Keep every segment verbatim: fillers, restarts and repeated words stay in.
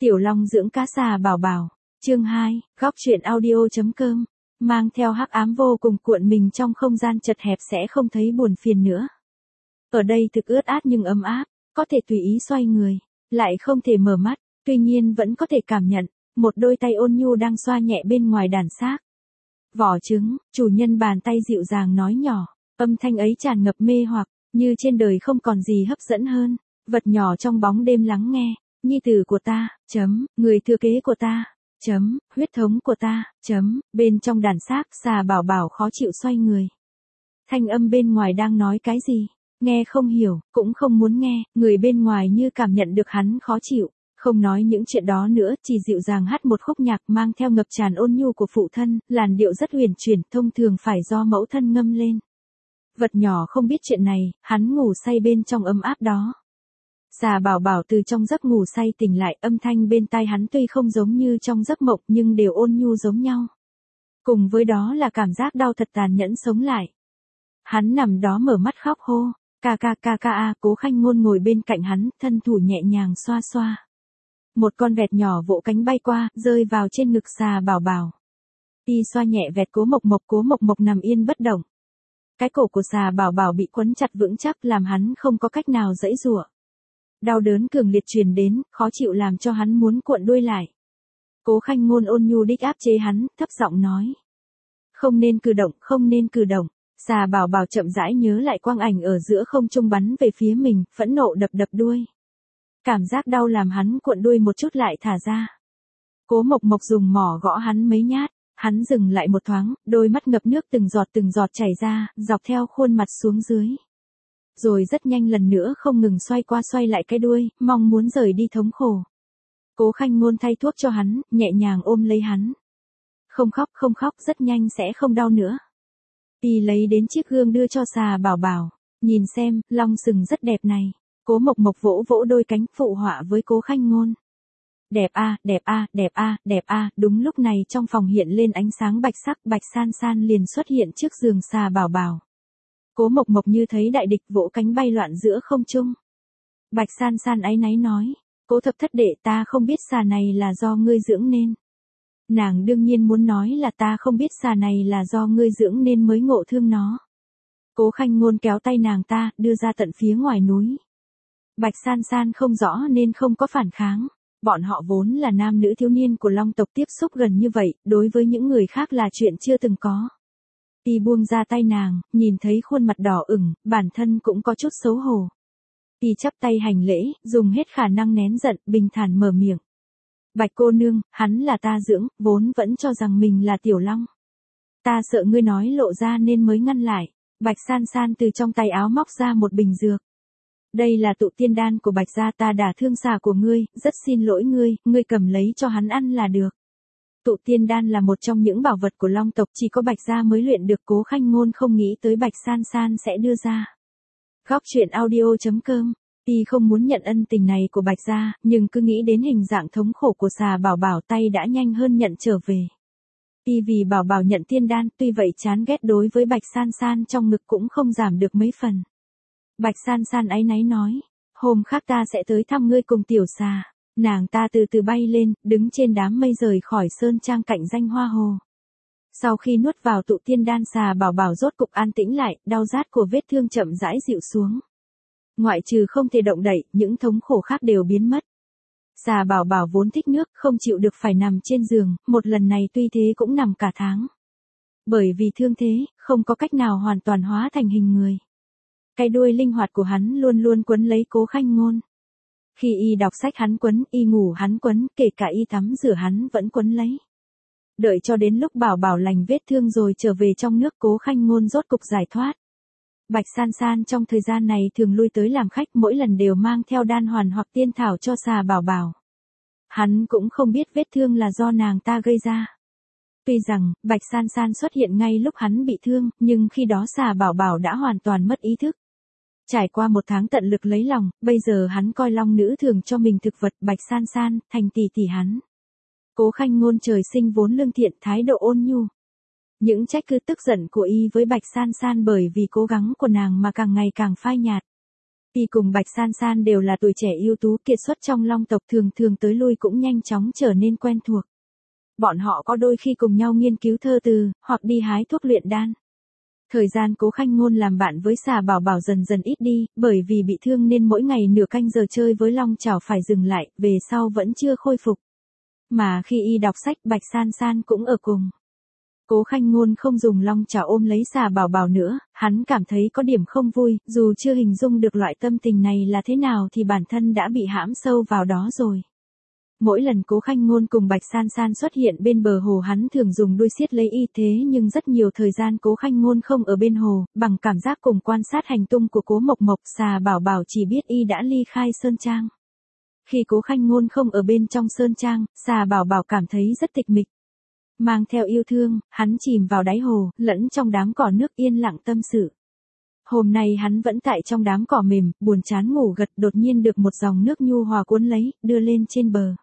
Tiểu Long dưỡng cá xà bảo bảo, chương hai, góc truyện audio.com, mang theo hắc ám vô cùng cuộn mình trong không gian chật hẹp sẽ không thấy buồn phiền nữa. Ở đây thực ướt át nhưng ấm áp, có thể tùy ý xoay người, lại không thể mở mắt, tuy nhiên vẫn có thể cảm nhận, một đôi tay ôn nhu đang xoa nhẹ bên ngoài đàn xác. Vỏ trứng, chủ nhân bàn tay dịu dàng nói nhỏ, âm thanh ấy tràn ngập mê hoặc, như trên đời không còn gì hấp dẫn hơn, vật nhỏ trong bóng đêm lắng nghe. Nhi tử của ta, chấm, người thừa kế của ta, chấm, huyết thống của ta, chấm, bên trong đàn xác xà bảo bảo khó chịu xoay người. Thanh âm bên ngoài đang nói cái gì? Nghe không hiểu, cũng không muốn nghe, người bên ngoài như cảm nhận được hắn khó chịu, không nói những chuyện đó nữa, chỉ dịu dàng hát một khúc nhạc mang theo ngập tràn ôn nhu của phụ thân, làn điệu rất huyền chuyển, thông thường phải do mẫu thân ngâm lên. Vật nhỏ không biết chuyện này, hắn ngủ say bên trong ấm áp đó. Xà bảo bảo từ trong giấc ngủ say tỉnh lại, âm thanh bên tai hắn tuy không giống như trong giấc mộng nhưng đều ôn nhu giống nhau. Cùng với đó là cảm giác đau thật tàn nhẫn sống lại. Hắn nằm đó mở mắt khóc hô, ca ca ca ca a, Cố Khanh Ngôn ngồi bên cạnh hắn, thân thủ nhẹ nhàng xoa xoa. Một con vẹt nhỏ vỗ cánh bay qua, rơi vào trên ngực xà bảo bảo. Y xoa nhẹ vẹt Cố Mộc Mộc, Cố Mộc Mộc nằm yên bất động. Cái cổ của xà bảo bảo bị quấn chặt vững chắc làm hắn không có cách nào giãy giụa. Đau đớn cường liệt truyền đến, khó chịu làm cho hắn muốn cuộn đuôi lại. Cố Khanh Ngôn ôn nhu đích áp chế hắn, thấp giọng nói. Không nên cử động, không nên cử động. Xà bảo bảo chậm rãi nhớ lại quang ảnh ở giữa không trung bắn về phía mình, phẫn nộ đập đập đuôi. Cảm giác đau làm hắn cuộn đuôi một chút lại thả ra. Cố Mộc Mộc dùng mỏ gõ hắn mấy nhát, hắn dừng lại một thoáng, đôi mắt ngập nước từng giọt từng giọt chảy ra, dọc theo khuôn mặt xuống dưới. Rồi rất nhanh lần nữa không ngừng xoay qua xoay lại cái đuôi, mong muốn rời đi thống khổ. Cố Khanh Ngôn thay thuốc cho hắn, nhẹ nhàng ôm lấy hắn. Không khóc không khóc, rất nhanh sẽ không đau nữa. Y lấy đến chiếc gương đưa cho xà bảo bảo, nhìn xem, long sừng rất đẹp này. Cố Mộc Mộc vỗ vỗ đôi cánh phụ họa với Cố Khanh Ngôn. Đẹp a, đẹp a, đẹp a, đẹp a, đúng lúc này trong phòng hiện lên ánh sáng bạch sắc, Bạch San San liền xuất hiện trước giường xà bảo bảo. Cố Mộc Mộc như thấy đại địch vỗ cánh bay loạn giữa không trung. Bạch San San áy náy nói, Cố thập thất đệ, ta không biết xà này là do ngươi dưỡng nên. Nàng đương nhiên muốn nói là ta không biết xà này là do ngươi dưỡng nên mới ngộ thương nó. Cố Khanh Ngôn kéo tay nàng ta, đưa ra tận phía ngoài núi. Bạch San San không rõ nên không có phản kháng. Bọn họ vốn là nam nữ thiếu niên của Long tộc, tiếp xúc gần như vậy, đối với những người khác là chuyện chưa từng có. Y buông ra tay nàng, nhìn thấy khuôn mặt đỏ ửng, bản thân cũng có chút xấu hổ. Y chắp tay hành lễ, dùng hết khả năng nén giận, bình thản mở miệng. Bạch cô nương, hắn là ta dưỡng, vốn vẫn cho rằng mình là Tiểu Long. Ta sợ ngươi nói lộ ra nên mới ngăn lại. Bạch San San từ trong tay áo móc ra một bình dược. Đây là tụ tiên đan của Bạch gia, ta đả thương xà của ngươi, rất xin lỗi ngươi, ngươi cầm lấy cho hắn ăn là được. Tụ tiên đan là một trong những bảo vật của Long tộc, chỉ có Bạch gia mới luyện được. Cố Khanh Ngôn không nghĩ tới Bạch San San sẽ đưa ra. Góc truyện audio.com, y không muốn nhận ân tình này của Bạch gia, nhưng cứ nghĩ đến hình dạng thống khổ của xà bảo bảo, tay đã nhanh hơn nhận trở về. Y vì bảo bảo nhận tiên đan, tuy vậy chán ghét đối với Bạch San San trong ngực cũng không giảm được mấy phần. Bạch San San áy náy nói, hôm khác ta sẽ tới thăm ngươi cùng tiểu xà. Nàng ta từ từ bay lên, đứng trên đám mây rời khỏi sơn trang cạnh danh hoa hồ. Sau khi nuốt vào tụ tiên đan, xà bảo bảo rốt cục an tĩnh lại, đau rát của vết thương chậm rãi dịu xuống. Ngoại trừ không thể động đậy, những thống khổ khác đều biến mất. Xà bảo bảo vốn thích nước, không chịu được phải nằm trên giường, một lần này tuy thế cũng nằm cả tháng. Bởi vì thương thế, không có cách nào hoàn toàn hóa thành hình người. Cái đuôi linh hoạt của hắn luôn luôn quấn lấy Cố Khanh Ngôn. Khi y đọc sách hắn quấn, y ngủ hắn quấn, kể cả y tắm rửa hắn vẫn quấn lấy. Đợi cho đến lúc bảo bảo lành vết thương rồi trở về trong nước, Cố Khanh Ngôn rốt cục giải thoát. Bạch San San trong thời gian này thường lui tới làm khách, mỗi lần đều mang theo đan hoàn hoặc tiên thảo cho xà bảo bảo. Hắn cũng không biết vết thương là do nàng ta gây ra. Tuy rằng, Bạch San San xuất hiện ngay lúc hắn bị thương, nhưng khi đó xà bảo bảo đã hoàn toàn mất ý thức. Trải qua một tháng tận lực lấy lòng, bây giờ hắn coi long nữ thường cho mình thực vật, Bạch San San thành tỷ tỷ hắn. Cố Khanh Ngôn trời sinh vốn lương thiện, thái độ ôn nhu. Những trách cứ tức giận của y với Bạch San San bởi vì cố gắng của nàng mà càng ngày càng phai nhạt. Y cùng Bạch San San đều là tuổi trẻ ưu tú kiệt xuất trong Long tộc, thường thường tới lui cũng nhanh chóng trở nên quen thuộc. Bọn họ có đôi khi cùng nhau nghiên cứu thơ từ, hoặc đi hái thuốc luyện đan. Thời gian Cố Khanh Ngôn làm bạn với Xà Bảo Bảo dần dần ít đi, bởi vì bị thương nên mỗi ngày nửa canh giờ chơi với Long Chảo phải dừng lại, về sau vẫn chưa khôi phục. Mà khi y đọc sách, Bạch San San cũng ở cùng. Cố Khanh Ngôn không dùng Long Chảo ôm lấy Xà Bảo Bảo nữa, hắn cảm thấy có điểm không vui, dù chưa hình dung được loại tâm tình này là thế nào thì bản thân đã bị hãm sâu vào đó rồi. Mỗi lần Cố Khanh Ngôn cùng Bạch San San xuất hiện bên bờ hồ, hắn thường dùng đuôi siết lấy y, thế nhưng rất nhiều thời gian Cố Khanh Ngôn không ở bên hồ, bằng cảm giác cùng quan sát hành tung của Cố Mộc Mộc, Xà Bảo Bảo chỉ biết y đã ly khai sơn trang. Khi Cố Khanh Ngôn không ở bên trong sơn trang, Xà Bảo Bảo cảm thấy rất tịch mịch. Mang theo yêu thương, hắn chìm vào đáy hồ, lẫn trong đám cỏ nước yên lặng tâm sự. Hôm nay hắn vẫn tại trong đám cỏ mềm, buồn chán ngủ gật, đột nhiên được một dòng nước nhu hòa cuốn lấy, đưa lên trên bờ.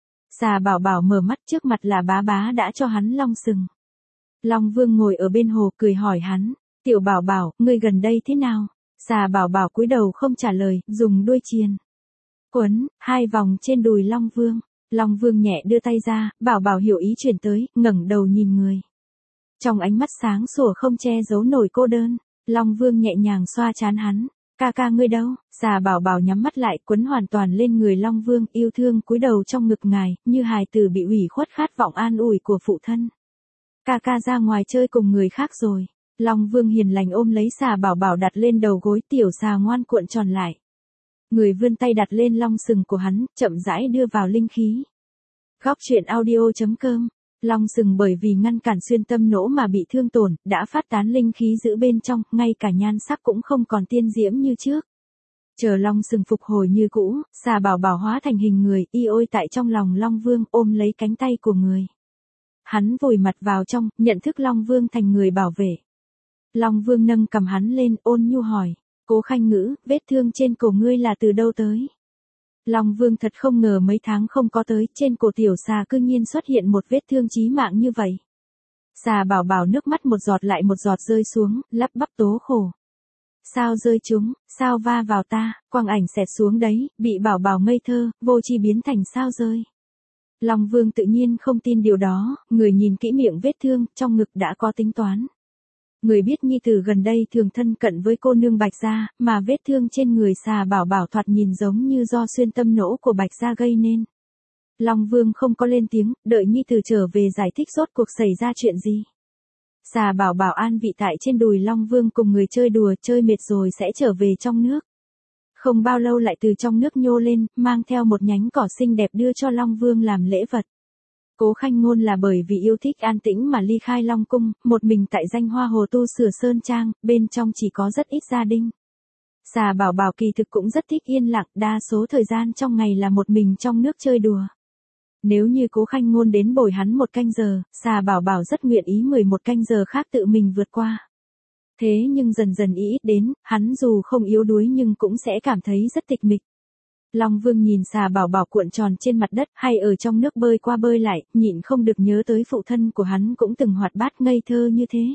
Xà Bảo Bảo mở mắt, trước mặt là bá bá đã cho hắn long sừng. Long Vương ngồi ở bên hồ cười hỏi hắn, tiểu Bảo Bảo, ngươi gần đây thế nào? Xà Bảo Bảo cúi đầu không trả lời, dùng đuôi chuyền quấn hai vòng trên đùi Long Vương. Long Vương nhẹ đưa tay ra, Bảo Bảo hiểu ý chuyển tới, ngẩng đầu nhìn người. Trong ánh mắt sáng sủa không che giấu nổi cô đơn, Long Vương nhẹ nhàng xoa trán hắn. Ca ca ngươi đâu? Xà Bảo Bảo nhắm mắt lại, quấn hoàn toàn lên người Long Vương, yêu thương cúi đầu trong ngực ngài, như hài tử bị ủy khuất khát vọng an ủi của phụ thân. Ca ca ra ngoài chơi cùng người khác rồi. Long Vương hiền lành ôm lấy Xà Bảo Bảo đặt lên đầu gối, tiểu xà ngoan cuộn tròn lại. Người vươn tay đặt lên long sừng của hắn, chậm rãi đưa vào linh khí. Góc truyện audio chấm com. Long sừng bởi vì ngăn cản xuyên tâm nỗ mà bị thương tổn, đã phát tán linh khí giữ bên trong, ngay cả nhan sắc cũng không còn tiên diễm như trước. Chờ long sừng phục hồi như cũ, Xà Bảo Bảo hóa thành hình người, y ôi tại trong lòng Long Vương, ôm lấy cánh tay của người. Hắn vùi mặt vào trong, nhận thức Long Vương thành người bảo vệ. Long Vương nâng cầm hắn lên, ôn nhu hỏi, Cố Khanh Ngữ, vết thương trên cổ ngươi là từ đâu tới? Long Vương thật không ngờ mấy tháng không có tới, trên cổ tiểu xà cư nhiên xuất hiện một vết thương chí mạng như vậy. Xà Bảo Bảo nước mắt một giọt lại một giọt rơi xuống, lắp bắp tố khổ. Sao rơi chúng, sao va vào ta, quang ảnh xẹt xuống đấy, bị Bảo Bảo ngây thơ, vô tri biến thành sao rơi. Long Vương tự nhiên không tin điều đó, người nhìn kỹ miệng vết thương, trong ngực đã có tính toán. Người biết nhi tử gần đây thường thân cận với cô nương Bạch Gia, mà vết thương trên người Xà Bảo Bảo thoạt nhìn giống như do xuyên tâm nỗ của Bạch Gia gây nên. Long Vương không có lên tiếng, đợi nhi tử trở về giải thích rốt cuộc xảy ra chuyện gì. Xà Bảo Bảo an vị tại trên đùi Long Vương cùng người chơi đùa, chơi mệt rồi sẽ trở về trong nước. Không bao lâu lại từ trong nước nhô lên, mang theo một nhánh cỏ xinh đẹp đưa cho Long Vương làm lễ vật. Cố Khanh Ngôn là bởi vì yêu thích an tĩnh mà ly khai Long Cung, một mình tại Danh Hoa Hồ tu sửa sơn trang, bên trong chỉ có rất ít gia đình. Xà Bảo Bảo kỳ thực cũng rất thích yên lặng, đa số thời gian trong ngày là một mình trong nước chơi đùa. Nếu như Cố Khanh Ngôn đến bồi hắn một canh giờ, Xà Bảo Bảo rất nguyện ý mười một canh giờ khác tự mình vượt qua. Thế nhưng dần dần ý ít đến, hắn dù không yếu đuối nhưng cũng sẽ cảm thấy rất tịch mịch. Long Vương nhìn Xà Bảo Bảo cuộn tròn trên mặt đất hay ở trong nước bơi qua bơi lại, nhịn không được nhớ tới phụ thân của hắn cũng từng hoạt bát ngây thơ như thế.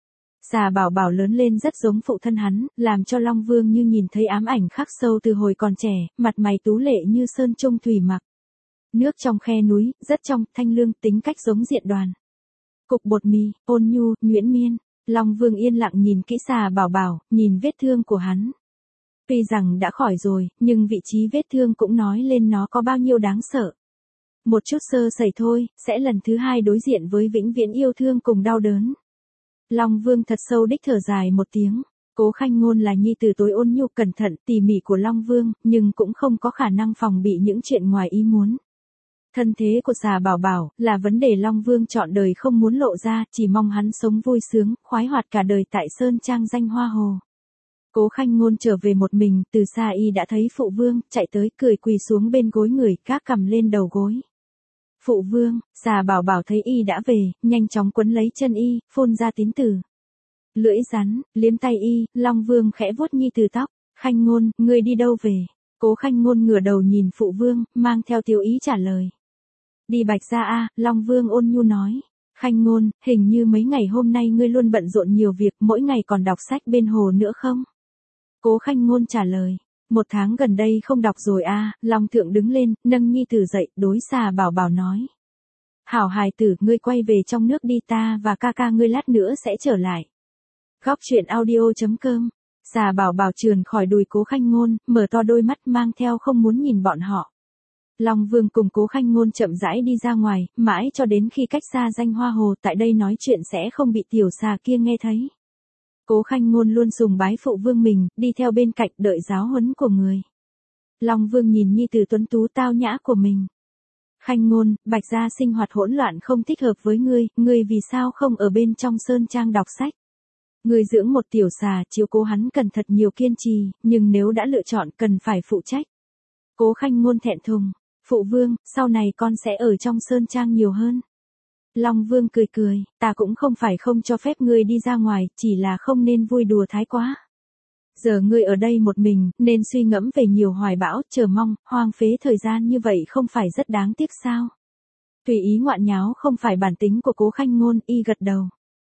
Xà Bảo Bảo lớn lên rất giống phụ thân hắn, làm cho Long Vương như nhìn thấy ám ảnh khắc sâu từ hồi còn trẻ, mặt mày tú lệ như sơn trung thủy mặc. Nước trong khe núi, rất trong, thanh lương, tính cách giống Diện Đoàn. Cục bột mì, ôn nhu, nhuyễn miên. Long Vương yên lặng nhìn kỹ Xà Bảo Bảo, nhìn vết thương của hắn. Tuy rằng đã khỏi rồi, nhưng vị trí vết thương cũng nói lên nó có bao nhiêu đáng sợ. Một chút sơ sẩy thôi, sẽ lần thứ hai đối diện với vĩnh viễn yêu thương cùng đau đớn. Long Vương thật sâu đích thở dài một tiếng. Cố Khanh Ngôn là nhi tử tối ôn nhu cẩn thận tỉ mỉ của Long Vương, nhưng cũng không có khả năng phòng bị những chuyện ngoài ý muốn. Thân thế của Xà Bảo Bảo là vấn đề Long Vương chọn đời không muốn lộ ra, chỉ mong hắn sống vui sướng, khoái hoạt cả đời tại Sơn Trang Danh Hoa Hồ. Cố Khanh Ngôn trở về một mình, từ xa y đã thấy phụ vương, chạy tới cười quỳ xuống bên gối người, gác cằm lên đầu gối. Phụ vương, Xà Bảo Bảo thấy y đã về, nhanh chóng quấn lấy chân y, phun ra tín tử. Lưỡi rắn, liếm tay y, Long Vương khẽ vuốt nhi từ tóc, Khanh Ngôn, ngươi đi đâu về? Cố Khanh Ngôn ngửa đầu nhìn phụ vương, mang theo tiêu ý trả lời. Đi Bạch Gia a, Long Vương ôn nhu nói. Khanh Ngôn, hình như mấy ngày hôm nay ngươi luôn bận rộn nhiều việc, mỗi ngày còn đọc sách bên hồ nữa không? Cố Khanh Ngôn trả lời. Một tháng gần đây không đọc rồi a. Long Thượng đứng lên, nâng nhi tử dậy, đối Xà Bảo Bảo nói. Hảo hài tử, ngươi quay về trong nước đi, ta và ca ca ngươi lát nữa sẽ trở lại. Góc truyện audio.com. Xà Bảo Bảo trườn khỏi đùi Cố Khanh Ngôn, mở to đôi mắt mang theo không muốn nhìn bọn họ. Long Vương cùng Cố Khanh Ngôn chậm rãi đi ra ngoài, mãi cho đến khi cách xa Danh Hoa Hồ, tại đây nói chuyện sẽ không bị tiểu xà kia nghe thấy. Cố Khanh Ngôn luôn sùng bái phụ vương mình, đi theo bên cạnh đợi giáo huấn của người. Long Vương nhìn nhi tử tuấn tú tao nhã của mình. Khanh Ngôn, Bạch gia sinh hoạt hỗn loạn không thích hợp với ngươi, ngươi vì sao không ở bên trong sơn trang đọc sách? Ngươi dưỡng một tiểu xà, chiếu cố hắn cần thật nhiều kiên trì, nhưng nếu đã lựa chọn cần phải phụ trách. Cố Khanh Ngôn thẹn thùng, phụ vương, sau này con sẽ ở trong sơn trang nhiều hơn. Long Vương cười cười, ta cũng không phải không cho phép ngươi đi ra ngoài, chỉ là không nên vui đùa thái quá. Giờ ngươi ở đây một mình, nên suy ngẫm về nhiều hoài bão, chờ mong, hoang phế thời gian như vậy không phải rất đáng tiếc sao? Tùy ý ngoạn nháo không phải bản tính của Cố Khanh Ngôn, y gật đầu.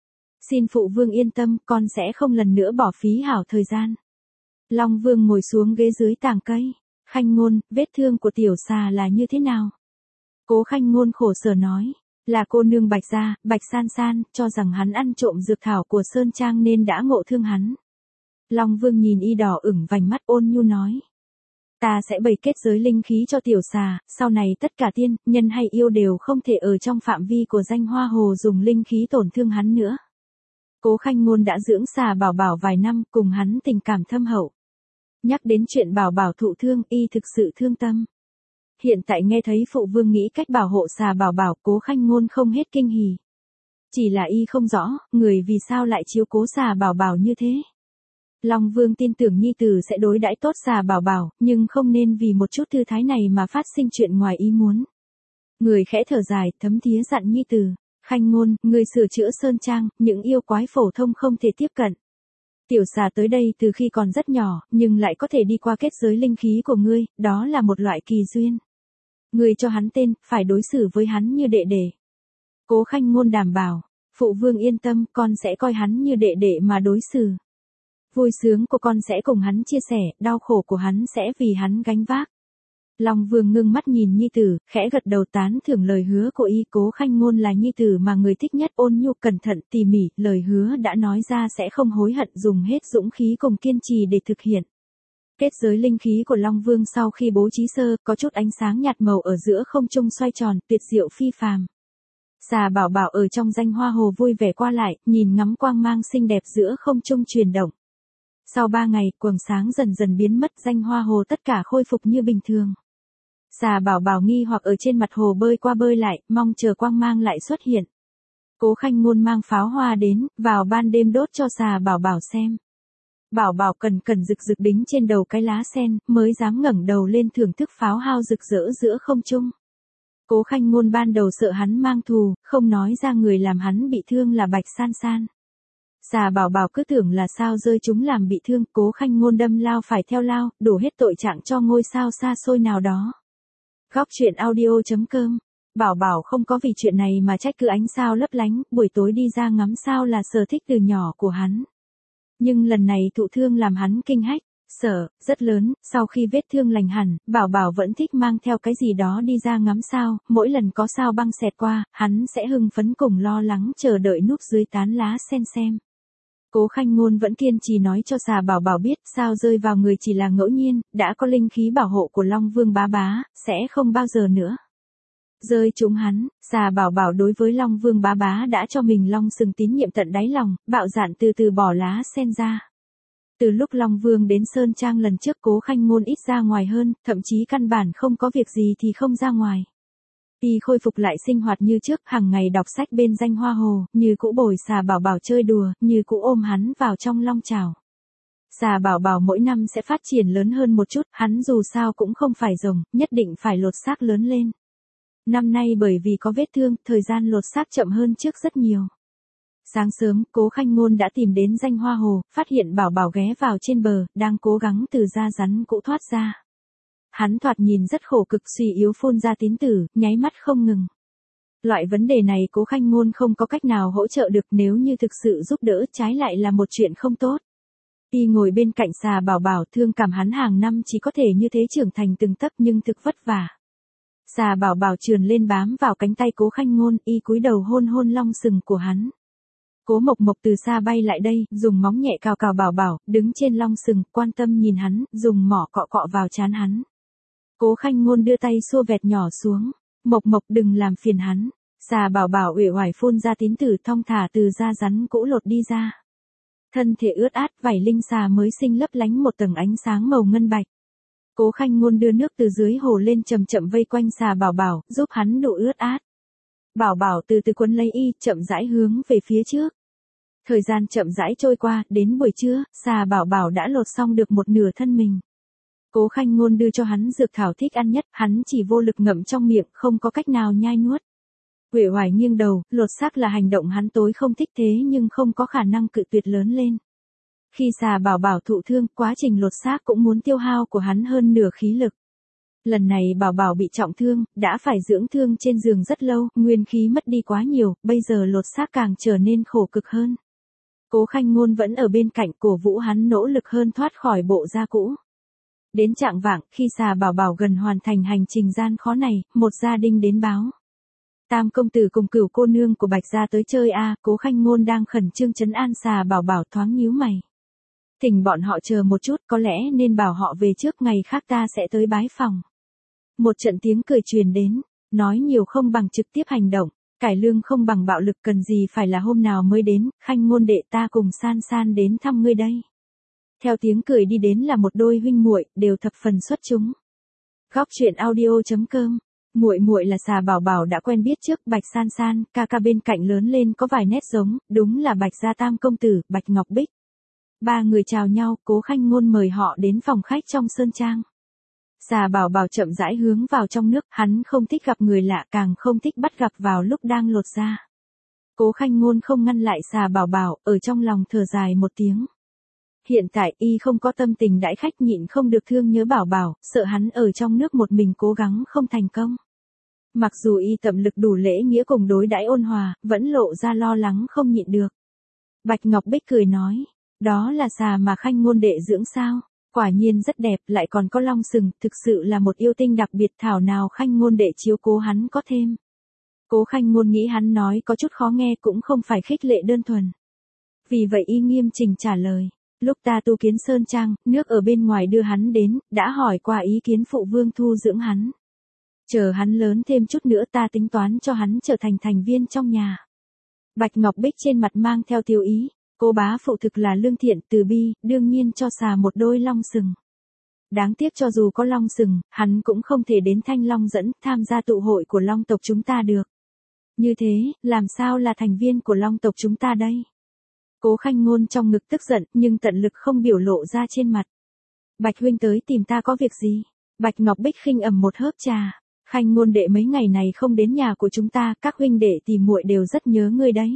Xin phụ vương yên tâm, con sẽ không lần nữa bỏ phí hảo thời gian. Long Vương ngồi xuống ghế dưới tàng cây. Khanh Ngôn, vết thương của tiểu xà là như thế nào? Cố Khanh Ngôn khổ sở nói. Là cô nương Bạch gia, Bạch San San, cho rằng hắn ăn trộm dược thảo của Sơn Trang nên đã ngộ thương hắn. Long Vương nhìn y đỏ ửng vành mắt ôn nhu nói. Ta sẽ bày kết giới linh khí cho tiểu xà, sau này tất cả tiên, nhân hay yêu đều không thể ở trong phạm vi của Danh Hoa Hồ dùng linh khí tổn thương hắn nữa. Cố Khanh Ngôn đã dưỡng Xà Bảo Bảo vài năm, cùng hắn tình cảm thâm hậu. Nhắc đến chuyện Bảo Bảo thụ thương, y thực sự thương tâm. Hiện tại nghe thấy phụ vương nghĩ cách bảo hộ Xà Bảo Bảo, Cố Khanh Ngôn không hết kinh hỉ. Chỉ là y không rõ, người vì sao lại chiếu cố Xà Bảo Bảo như thế. Long Vương tin tưởng nhi tử sẽ đối đãi tốt Xà Bảo Bảo, nhưng không nên vì một chút thư thái này mà phát sinh chuyện ngoài ý muốn. Người khẽ thở dài, thấm thía dặn nhi tử, Khanh Ngôn, người sửa chữa sơn trang, những yêu quái phổ thông không thể tiếp cận. Tiểu xà tới đây từ khi còn rất nhỏ, nhưng lại có thể đi qua kết giới linh khí của ngươi, đó là một loại kỳ duyên. Ngươi cho hắn tên, phải đối xử với hắn như đệ đệ. Cố Khanh Ngôn đảm bảo, phụ vương yên tâm, con sẽ coi hắn như đệ đệ mà đối xử. Vui sướng của con sẽ cùng hắn chia sẻ, đau khổ của hắn sẽ vì hắn gánh vác. Long Vương ngưng mắt nhìn nhi tử, khẽ gật đầu tán thưởng lời hứa của y. Cố Khanh Ngôn là nhi tử mà người thích nhất, ôn nhu cẩn thận tỉ mỉ, lời hứa đã nói ra sẽ không hối hận, dùng hết dũng khí cùng kiên trì để thực hiện. Kết giới linh khí của Long Vương sau khi bố trí sơ, có chút ánh sáng nhạt màu ở giữa không trung xoay tròn, tuyệt diệu phi phàm. Xà Bảo Bảo ở trong Danh Hoa Hồ vui vẻ qua lại, nhìn ngắm quang mang xinh đẹp giữa không trung chuyển động. Sau ba ngày, quầng sáng dần dần biến mất, Danh Hoa Hồ tất cả khôi phục như bình thường. Xà Bảo Bảo nghi hoặc ở trên mặt hồ bơi qua bơi lại, mong chờ quang mang lại xuất hiện. Cố Khanh Ngôn mang pháo hoa đến, vào ban đêm đốt cho Xà Bảo Bảo xem. Bảo Bảo cần cần rực rực đính trên đầu cái lá sen, mới dám ngẩng đầu lên thưởng thức pháo hao rực rỡ giữa không trung. Cố Khanh Ngôn ban đầu sợ hắn mang thù, không nói ra người làm hắn bị thương là Bạch San San. Xà Bảo Bảo cứ tưởng là sao rơi chúng làm bị thương, Cố Khanh Ngôn đâm lao phải theo lao, đổ hết tội trạng cho ngôi sao xa xôi nào đó. Góc truyện audio.com. Bảo Bảo không có vì chuyện này mà trách cứ ánh sao lấp lánh, buổi tối đi ra ngắm sao là sở thích từ nhỏ của hắn. Nhưng lần này thụ thương làm hắn kinh hách, sợ, rất lớn, sau khi vết thương lành hẳn, Bảo Bảo vẫn thích mang theo cái gì đó đi ra ngắm sao, mỗi lần có sao băng xẹt qua, hắn sẽ hưng phấn cùng lo lắng chờ đợi núp dưới tán lá sen xem. Cố Khanh Ngôn vẫn kiên trì nói cho Xà Bảo Bảo biết sao rơi vào người chỉ là ngẫu nhiên, đã có linh khí bảo hộ của Long Vương bá bá, sẽ không bao giờ nữa rơi chúng hắn. Xà Bảo Bảo đối với Long Vương bá bá đã cho mình long sừng tín nhiệm tận đáy lòng, bạo dạn từ từ bỏ lá sen ra. Từ lúc Long Vương đến Sơn Trang lần trước, Cố Khanh Ngôn ít ra ngoài hơn, thậm chí căn bản không có việc gì thì không ra ngoài. Y khôi phục lại sinh hoạt như trước, hàng ngày đọc sách bên Danh Hoa Hồ, như cũ bồi Xà Bảo Bảo chơi đùa, như cũ ôm hắn vào trong long chảo. Xà Bảo Bảo mỗi năm sẽ phát triển lớn hơn một chút, hắn dù sao cũng không phải rồng, nhất định phải lột xác lớn lên. Năm nay bởi vì có vết thương, thời gian lột xác chậm hơn trước rất nhiều. Sáng sớm, Cố Khanh Ngôn đã tìm đến Danh Hoa Hồ, phát hiện Bảo Bảo ghé vào trên bờ, đang cố gắng từ da rắn cũ thoát ra. Hắn thoạt nhìn rất khổ cực, suy yếu phun ra tín tử, nháy mắt không ngừng. Loại vấn đề này Cố Khanh Ngôn không có cách nào hỗ trợ được, nếu như thực sự giúp đỡ trái lại là một chuyện không tốt. Y ngồi bên cạnh Xà Bảo Bảo, thương cảm hắn hàng năm chỉ có thể như thế trưởng thành từng tấc nhưng thực vất vả. Xà Bảo Bảo trườn lên bám vào cánh tay Cố Khanh Ngôn, y cúi đầu hôn hôn long sừng của hắn. Cố Mộc Mộc từ xa bay lại đây, dùng móng nhẹ cào cào Bảo Bảo, đứng trên long sừng, quan tâm nhìn hắn, dùng mỏ cọ cọ vào trán hắn. Cố Khanh Ngôn đưa tay xua vẹt nhỏ xuống. Mộc Mộc đừng làm phiền hắn. Xà Bảo Bảo uể oải phun ra tín tử thong thả từ da rắn cũ lột đi ra. Thân thể ướt át, vảy linh xà mới sinh lấp lánh một tầng ánh sáng màu ngân bạch. Cố Khanh Ngôn đưa nước từ dưới hồ lên chậm chậm vây quanh Xà Bảo Bảo, giúp hắn độ ướt át. Bảo Bảo từ từ quấn lấy y, chậm rãi hướng về phía trước. Thời gian chậm rãi trôi qua, đến buổi trưa, Xà Bảo Bảo đã lột xong được một nửa thân mình. Cố Khanh Ngôn đưa cho hắn dược thảo thích ăn nhất, hắn chỉ vô lực ngậm trong miệng, không có cách nào nhai nuốt. Uể oải nghiêng đầu, lột xác là hành động hắn tối không thích thế nhưng không có khả năng cự tuyệt lớn lên. Khi Xà Bảo Bảo thụ thương, quá trình lột xác cũng muốn tiêu hao của hắn hơn nửa khí lực. Lần này Bảo Bảo bị trọng thương, đã phải dưỡng thương trên giường rất lâu, nguyên khí mất đi quá nhiều, bây giờ lột xác càng trở nên khổ cực hơn. Cố Khanh Ngôn vẫn ở bên cạnh cổ vũ hắn nỗ lực hơn thoát khỏi bộ da cũ. Đến trạng vạng, khi Xà Bảo Bảo gần hoàn thành hành trình gian khó này, một gia đình đến báo. Tam công tử cùng Cửu cô nương của Bạch gia tới chơi a, Cố Khanh Ngôn đang khẩn trương trấn an Xà Bảo Bảo thoáng nhíu mày. Thỉnh bọn họ chờ một chút, có lẽ nên bảo họ về trước, ngày khác ta sẽ tới bái phòng. Một trận tiếng cười truyền đến, nói nhiều không bằng trực tiếp hành động, cải lương không bằng bạo lực, cần gì phải là hôm nào mới đến, Khanh Ngôn đệ ta cùng San San đến thăm ngươi đây. Theo tiếng cười đi đến là một đôi huynh muội, đều thập phần xuất chúng. Góc truyện audio chấm com. Muội muội là Xà Bảo Bảo đã quen biết trước Bạch San San, ca ca bên cạnh lớn lên có vài nét giống, đúng là Bạch gia tam công tử, Bạch Ngọc Bích. Ba người chào nhau, Cố Khanh Ngôn mời họ đến phòng khách trong sơn trang. Xà Bảo Bảo chậm rãi hướng vào trong nước, hắn không thích gặp người lạ, càng không thích bắt gặp vào lúc đang lột da. Cố Khanh Ngôn không ngăn lại Xà Bảo Bảo, ở trong lòng thở dài một tiếng. Hiện tại y không có tâm tình đãi khách, nhịn không được thương nhớ Bảo Bảo, sợ hắn ở trong nước một mình cố gắng không thành công. Mặc dù y tận lực đủ lễ nghĩa cùng đối đãi ôn hòa, vẫn lộ ra lo lắng không nhịn được. Bạch Ngọc Bích cười nói, đó là xà mà Khanh Ngôn đệ dưỡng sao? Quả nhiên rất đẹp, lại còn có long sừng, thực sự là một yêu tinh đặc biệt, thảo nào Khanh Ngôn đệ chiếu cố hắn có thêm. Cố Khanh Ngôn nghĩ hắn nói có chút khó nghe, cũng không phải khích lệ đơn thuần. Vì vậy y nghiêm chỉnh trả lời. Lúc ta tu kiến sơn trang, nước ở bên ngoài đưa hắn đến, đã hỏi qua ý kiến phụ vương thu dưỡng hắn. Chờ hắn lớn thêm chút nữa ta tính toán cho hắn trở thành thành viên trong nhà. Bạch Ngọc Bích trên mặt mang theo tiêu ý, cô bá phụ thực là lương thiện từ bi, đương nhiên cho xà một đôi long sừng. Đáng tiếc cho dù có long sừng, hắn cũng không thể đến Thanh Long dẫn tham gia tụ hội của long tộc chúng ta được. Như thế, làm sao là thành viên của long tộc chúng ta đây? Cố Khanh Ngôn trong ngực tức giận, nhưng tận lực không biểu lộ ra trên mặt. Bạch huynh tới tìm ta có việc gì? Bạch Ngọc Bích khinh ẩm một hớp trà. Khanh Ngôn đệ mấy ngày này không đến nhà của chúng ta, các huynh đệ tìm muội đều rất nhớ ngươi đấy.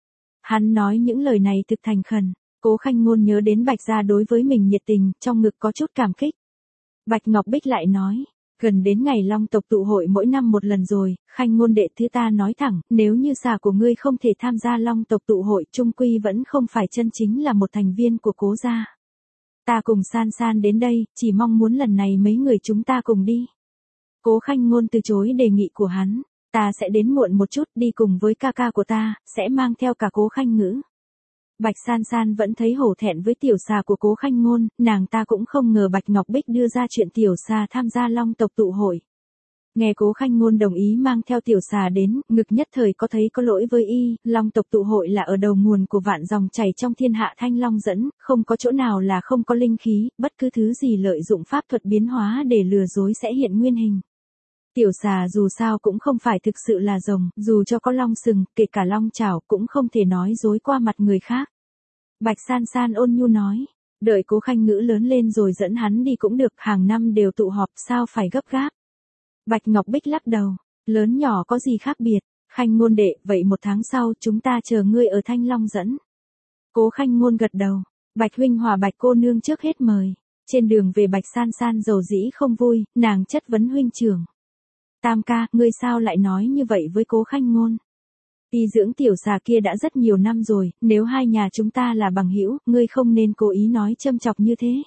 Hắn nói những lời này thực thành khẩn. Cố Khanh Ngôn nhớ đến Bạch gia đối với mình nhiệt tình, trong ngực có chút cảm kích. Bạch Ngọc Bích lại nói, gần đến ngày long tộc tụ hội mỗi năm một lần rồi, Khanh Ngôn đệ thứ ta nói thẳng, nếu như xà của ngươi không thể tham gia long tộc tụ hội, chung quy vẫn không phải chân chính là một thành viên của Cố gia. Ta cùng San San đến đây, chỉ mong muốn lần này mấy người chúng ta cùng đi. Cố Khanh Ngôn từ chối đề nghị của hắn, ta sẽ đến muộn một chút, đi cùng với ca ca của ta, sẽ mang theo cả Cố Khanh Ngữ. Bạch San San vẫn thấy hổ thẹn với tiểu xà của Cố Khanh Ngôn, nàng ta cũng không ngờ Bạch Ngọc Bích đưa ra chuyện tiểu xà tham gia long tộc tụ hội. Nghe Cố Khanh Ngôn đồng ý mang theo tiểu xà đến, ngực nhất thời có thấy có lỗi với y, long tộc tụ hội là ở đầu nguồn của vạn dòng chảy trong thiên hạ Thanh Long dẫn, không có chỗ nào là không có linh khí, bất cứ thứ gì lợi dụng pháp thuật biến hóa để lừa dối sẽ hiện nguyên hình. Tiểu xà dù sao cũng không phải thực sự là rồng, dù cho có long sừng, kể cả long chảo cũng không thể nói dối qua mặt người khác. Bạch San San ôn nhu nói, đợi Cố Khanh Ngữ lớn lên rồi dẫn hắn đi cũng được, hàng năm đều tụ họp, sao phải gấp gáp. Bạch Ngọc Bích lắc đầu, lớn nhỏ có gì khác biệt, Khanh Ngôn đệ, vậy một tháng sau chúng ta chờ ngươi ở Thanh Long dẫn. Cố Khanh Ngôn gật đầu, Bạch huynh hòa Bạch cô nương trước hết mời. Trên đường về Bạch San San dầu dĩ không vui, nàng chất vấn huynh trưởng. Tam ca, ngươi sao lại nói như vậy với Cố Khanh Ngôn? Y dưỡng tiểu xà kia đã rất nhiều năm rồi, nếu hai nhà chúng ta là bằng hữu, ngươi không nên cố ý nói châm chọc như thế.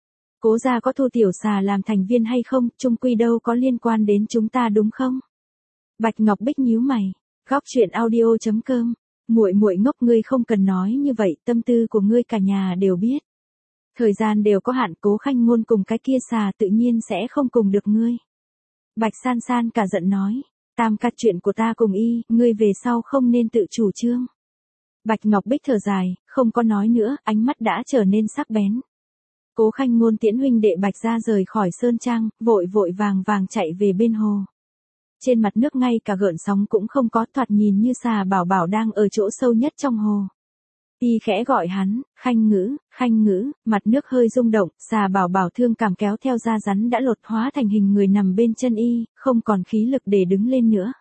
Cố gia có thu tiểu xà làm thành viên hay không, chung quy đâu có liên quan đến chúng ta đúng không? Bạch Ngọc Bích nhíu mày, góc truyện audio chấm com, muội muội ngốc, ngươi không cần nói như vậy, tâm tư của ngươi cả nhà đều biết. Thời gian đều có hạn, Cố Khanh Ngôn cùng cái kia xà tự nhiên sẽ không cùng được ngươi. Bạch San San cả giận nói, tam ca, chuyện của ta cùng y, ngươi về sau không nên tự chủ trương. Bạch Ngọc Bích thở dài, không có nói nữa, ánh mắt đã trở nên sắc bén. Cố Khanh Ngôn tiễn huynh đệ Bạch gia rời khỏi sơn trang, vội vội vàng vàng chạy về bên hồ. Trên mặt nước ngay cả gợn sóng cũng không có, thoạt nhìn như xà bảo bảo đang ở chỗ sâu nhất trong hồ. Y khẽ gọi hắn, Khanh Ngữ, Khanh Ngữ, mặt nước hơi rung động, xà bảo bảo thương cảm kéo theo da rắn đã lột hóa thành hình người nằm bên chân y, không còn khí lực để đứng lên nữa.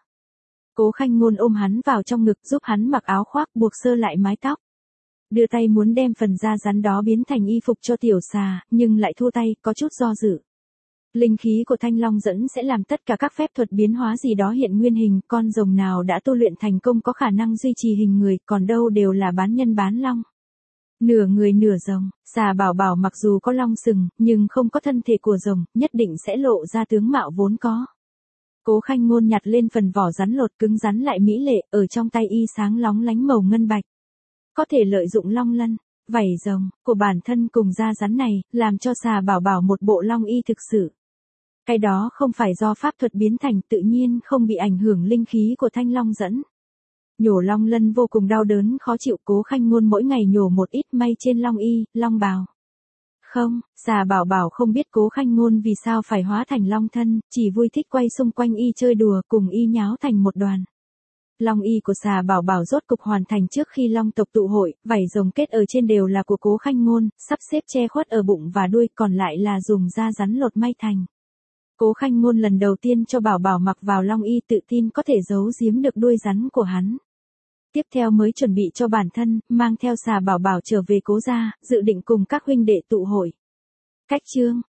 Cố Khanh Ngôn ôm hắn vào trong ngực, giúp hắn mặc áo khoác, buộc sơ lại mái tóc. Đưa tay muốn đem phần da rắn đó biến thành y phục cho tiểu xà, nhưng lại thua tay, có chút do dự. Linh khí của Thanh Long dẫn sẽ làm tất cả các phép thuật biến hóa gì đó hiện nguyên hình, con rồng nào đã tu luyện thành công có khả năng duy trì hình người, còn đâu đều là bán nhân bán long. Nửa người nửa rồng, xà bảo bảo mặc dù có long sừng, nhưng không có thân thể của rồng, nhất định sẽ lộ ra tướng mạo vốn có. Cố Khanh Ngôn nhặt lên phần vỏ rắn lột cứng rắn lại mỹ lệ, ở trong tay y sáng lóng lánh màu ngân bạch. Có thể lợi dụng long lân, vảy rồng của bản thân cùng da rắn này, làm cho xà bảo bảo một bộ long y thực sự. Cái đó không phải do pháp thuật biến thành, tự nhiên không bị ảnh hưởng linh khí của Thanh Long dẫn. Nhổ long lân vô cùng đau đớn khó chịu, Cố Khanh Ngôn mỗi ngày nhổ một ít may trên long y, long bào. Không, xà bảo bảo không biết Cố Khanh Ngôn vì sao phải hóa thành long thân, chỉ vui thích quay xung quanh y chơi đùa, cùng y nháo thành một đoàn. Long y của xà bảo bảo rốt cục hoàn thành trước khi long tộc tụ hội, vảy rồng kết ở trên đều là của Cố Khanh Ngôn, sắp xếp che khuất ở bụng và đuôi, còn lại là dùng da rắn lột may thành. Cố Khanh Ngôn lần đầu tiên cho bảo bảo mặc vào long y, tự tin có thể giấu giếm được đuôi rắn của hắn. Tiếp theo mới chuẩn bị cho bản thân, mang theo xà bảo bảo trở về Cố gia, dự định cùng các huynh đệ tụ hội. Cách chương